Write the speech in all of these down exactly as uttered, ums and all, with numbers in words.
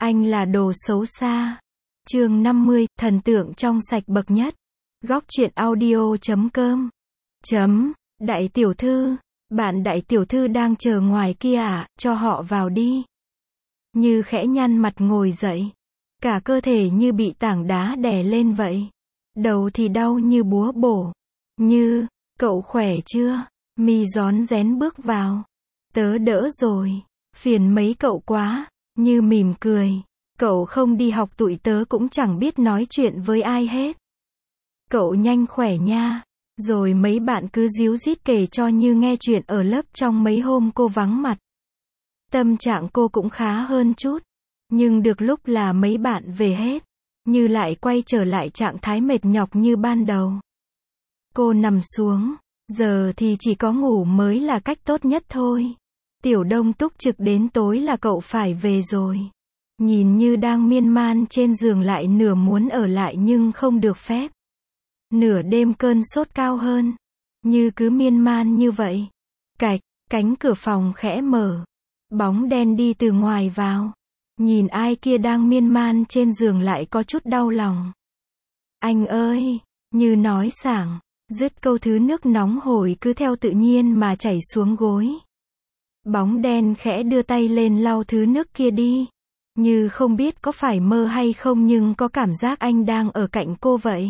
Anh là đồ xấu xa. Chương năm mươi, thần tượng trong sạch bậc nhất. Góc truyện audio chấm com. Chấm, đại tiểu thư, bạn đại tiểu thư đang chờ ngoài kia à, cho họ vào đi. Như khẽ nhăn mặt ngồi dậy. Cả cơ thể như bị tảng đá đè lên vậy. Đầu thì đau như búa bổ. Như, cậu khỏe chưa? Mi rón rén bước vào. Tớ đỡ rồi. Phiền mấy cậu quá. Như mỉm cười. Cậu không đi học tụi tớ cũng chẳng biết nói chuyện với ai hết. Cậu nhanh khỏe nha. Rồi mấy bạn cứ díu dít kể cho Như nghe chuyện ở lớp trong mấy hôm cô vắng mặt. Tâm trạng cô cũng khá hơn chút. Nhưng được lúc là mấy bạn về hết. Như lại quay trở lại trạng thái mệt nhọc như ban đầu. Cô nằm xuống. Giờ thì chỉ có ngủ mới là cách tốt nhất thôi. Tiểu Đông túc trực đến tối là cậu phải về rồi. Nhìn Như đang miên man trên giường lại nửa muốn ở lại nhưng không được phép. Nửa đêm cơn sốt cao hơn. Như cứ miên man như vậy. Cạch, cánh cửa phòng khẽ mở. Bóng đen đi từ ngoài vào. Nhìn ai kia đang miên man trên giường lại có chút đau lòng. Anh ơi, Như nói sảng. Dứt câu thứ nước nóng hổi cứ theo tự nhiên mà chảy xuống gối. Bóng đen khẽ đưa tay lên lau thứ nước kia đi. Như không biết có phải mơ hay không nhưng có cảm giác anh đang ở cạnh cô vậy.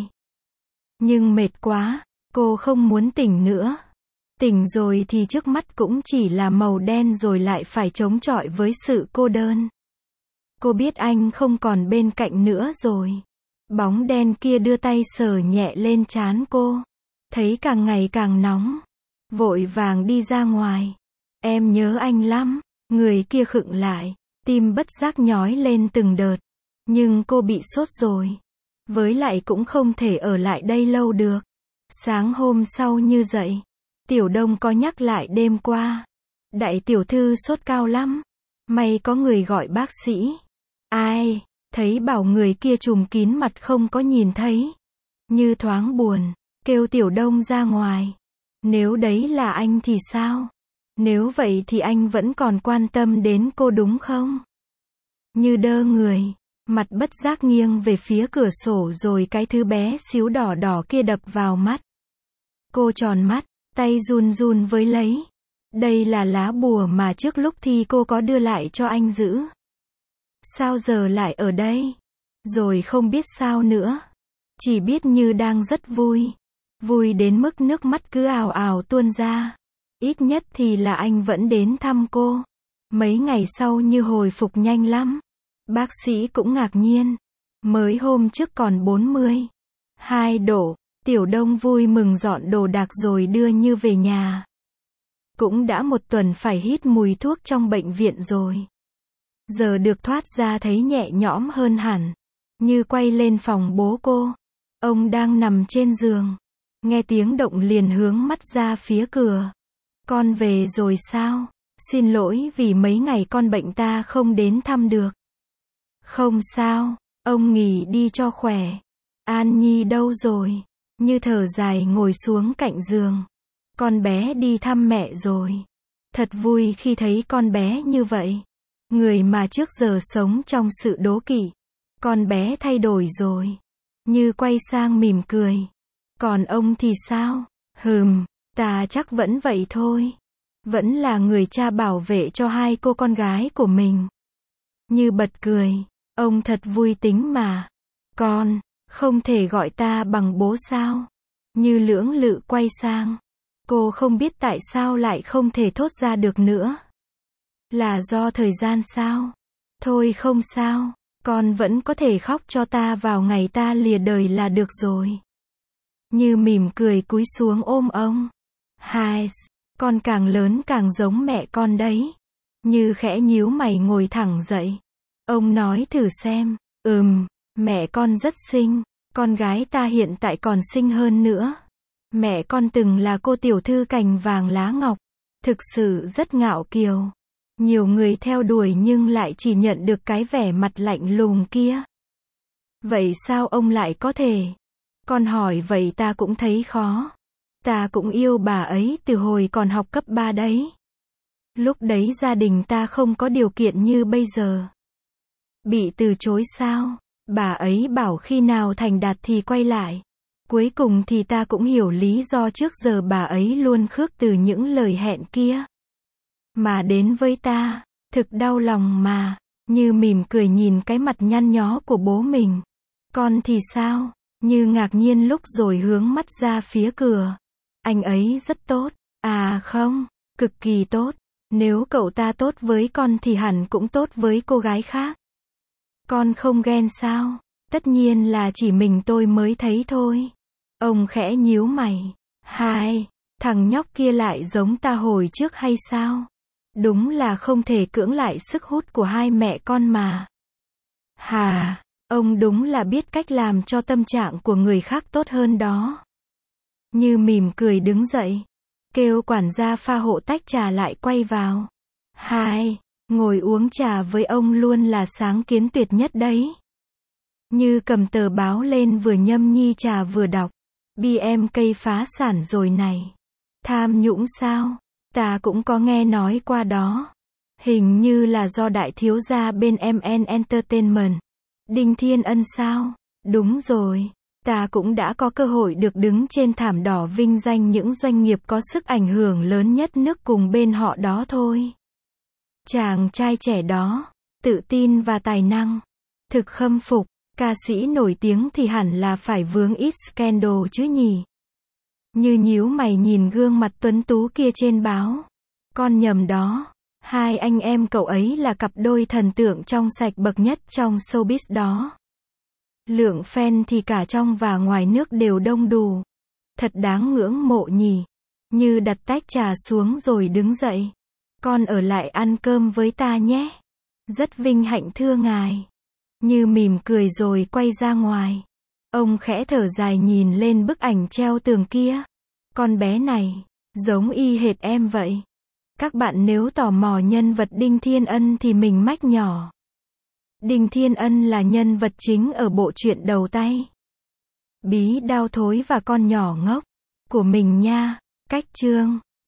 Nhưng mệt quá, cô không muốn tỉnh nữa. Tỉnh rồi thì trước mắt cũng chỉ là màu đen rồi lại phải chống chọi với sự cô đơn. Cô biết anh không còn bên cạnh nữa rồi. Bóng đen kia đưa tay sờ nhẹ lên trán cô. Thấy càng ngày càng nóng. Vội vàng đi ra ngoài. Em nhớ anh lắm. Người kia khựng lại. Tim bất giác nhói lên từng đợt. Nhưng cô bị sốt rồi. Với lại cũng không thể ở lại đây lâu được. Sáng hôm sau Như dậy. Tiểu Đông có nhắc lại đêm qua. Đại tiểu thư sốt cao lắm. May có người gọi bác sĩ. Ai? Thấy bảo người kia trùm kín mặt không có nhìn thấy. Như thoáng buồn. Kêu Tiểu Đông ra ngoài. Nếu đấy là anh thì sao? Nếu vậy thì anh vẫn còn quan tâm đến cô đúng không? Như đơ người. Mặt bất giác nghiêng về phía cửa sổ rồi cái thứ bé xíu đỏ đỏ kia đập vào mắt. Cô tròn mắt, tay run run với lấy. Đây là lá bùa mà trước lúc thi cô có đưa lại cho anh giữ. Sao giờ lại ở đây? Rồi không biết sao nữa. Chỉ biết Như đang rất vui. Vui đến mức nước mắt cứ ào ào tuôn ra. Ít nhất thì là anh vẫn đến thăm cô. Mấy ngày sau Như hồi phục nhanh lắm. Bác sĩ cũng ngạc nhiên. Mới hôm trước còn bốn mươi hai độ. Tiểu Đông vui mừng dọn đồ đạc rồi đưa Như về nhà. Cũng đã một tuần phải hít mùi thuốc trong bệnh viện rồi. Giờ được thoát ra thấy nhẹ nhõm hơn hẳn. Như quay lên phòng bố cô. Ông đang nằm trên giường. Nghe tiếng động liền hướng mắt ra phía cửa. Con về rồi sao? Xin lỗi vì mấy ngày con bệnh ta không đến thăm được. Không sao, ông nghỉ đi cho khỏe. An Nhi đâu rồi? Như thở dài ngồi xuống cạnh giường. Con bé đi thăm mẹ rồi. Thật vui khi thấy con bé như vậy. Người mà trước giờ sống trong sự đố kỵ. Con bé thay đổi rồi. Như quay sang mỉm cười. Còn ông thì sao? Hừm, ta chắc vẫn vậy thôi. Vẫn là người cha bảo vệ cho hai cô con gái của mình. Như bật cười. Ông thật vui tính mà. Con, không thể gọi ta bằng bố sao? Như lưỡng lự quay sang. Cô không biết tại sao lại không thể thốt ra được nữa. Là do thời gian sao? Thôi không sao. Con vẫn có thể khóc cho ta vào ngày ta lìa đời là được rồi. Như mỉm cười cúi xuống ôm ông. Hai, con càng lớn càng giống mẹ con đấy. Như khẽ nhíu mày ngồi thẳng dậy. Ông nói thử xem. Ừm, mẹ con rất xinh. Con gái ta hiện tại còn xinh hơn nữa. Mẹ con từng là cô tiểu thư cành vàng lá ngọc. Thực sự rất ngạo kiều. Nhiều người theo đuổi nhưng lại chỉ nhận được cái vẻ mặt lạnh lùng kia. Vậy sao ông lại có thể? Con hỏi vậy ta cũng thấy khó. Ta cũng yêu bà ấy từ hồi còn học cấp ba đấy. Lúc đấy gia đình ta không có điều kiện như bây giờ. Bị từ chối sao? Bà ấy bảo khi nào thành đạt thì quay lại. Cuối cùng thì ta cũng hiểu lý do trước giờ bà ấy luôn khước từ những lời hẹn kia. Mà đến với ta, thực đau lòng mà. Như mỉm cười nhìn cái mặt nhăn nhó của bố mình. Con thì sao? Như ngạc nhiên lúc rồi hướng mắt ra phía cửa. Anh ấy rất tốt. À không, cực kỳ tốt. Nếu cậu ta tốt với con thì hẳn cũng tốt với cô gái khác. Con không ghen sao? Tất nhiên là chỉ mình tôi mới thấy thôi. Ông khẽ nhíu mày. Hai, thằng nhóc kia lại giống ta hồi trước hay sao? Đúng là không thể cưỡng lại sức hút của hai mẹ con mà. Hà, ông đúng là biết cách làm cho tâm trạng của người khác tốt hơn đó. Như mỉm cười đứng dậy, kêu quản gia pha hộ tách trà lại quay vào. Hai, ngồi uống trà với ông luôn là sáng kiến tuyệt nhất đấy. Như cầm tờ báo lên vừa nhâm nhi trà vừa đọc. bê em ca phá sản rồi này. Tham nhũng sao? Ta cũng có nghe nói qua đó. Hình như là do đại thiếu gia bên em en Entertainment. Đinh Thiên Ân sao? Đúng rồi. Ta cũng đã có cơ hội được đứng trên thảm đỏ vinh danh những doanh nghiệp có sức ảnh hưởng lớn nhất nước cùng bên họ đó thôi. Chàng trai trẻ đó, tự tin và tài năng. Thực khâm phục, ca sĩ nổi tiếng thì hẳn là phải vướng ít scandal chứ nhỉ. Như nhíu mày nhìn gương mặt tuấn tú kia trên báo. Con nhầm đó. Hai anh em cậu ấy là cặp đôi thần tượng trong sạch bậc nhất trong showbiz đó. Lượng fan thì cả trong và ngoài nước đều đông đủ. Thật đáng ngưỡng mộ nhỉ. Như đặt tách trà xuống rồi đứng dậy. Con ở lại ăn cơm với ta nhé. Rất vinh hạnh thưa ngài. Như mỉm cười rồi quay ra ngoài. Ông khẽ thở dài nhìn lên bức ảnh treo tường kia. Con bé này, giống y hệt em vậy. Các bạn nếu tò mò nhân vật Đinh Thiên Ân thì mình mách nhỏ. Đinh Thiên Ân là nhân vật chính ở bộ truyện đầu tay Bí Đao Thối và Con Nhỏ Ngốc của mình nha. Cách chương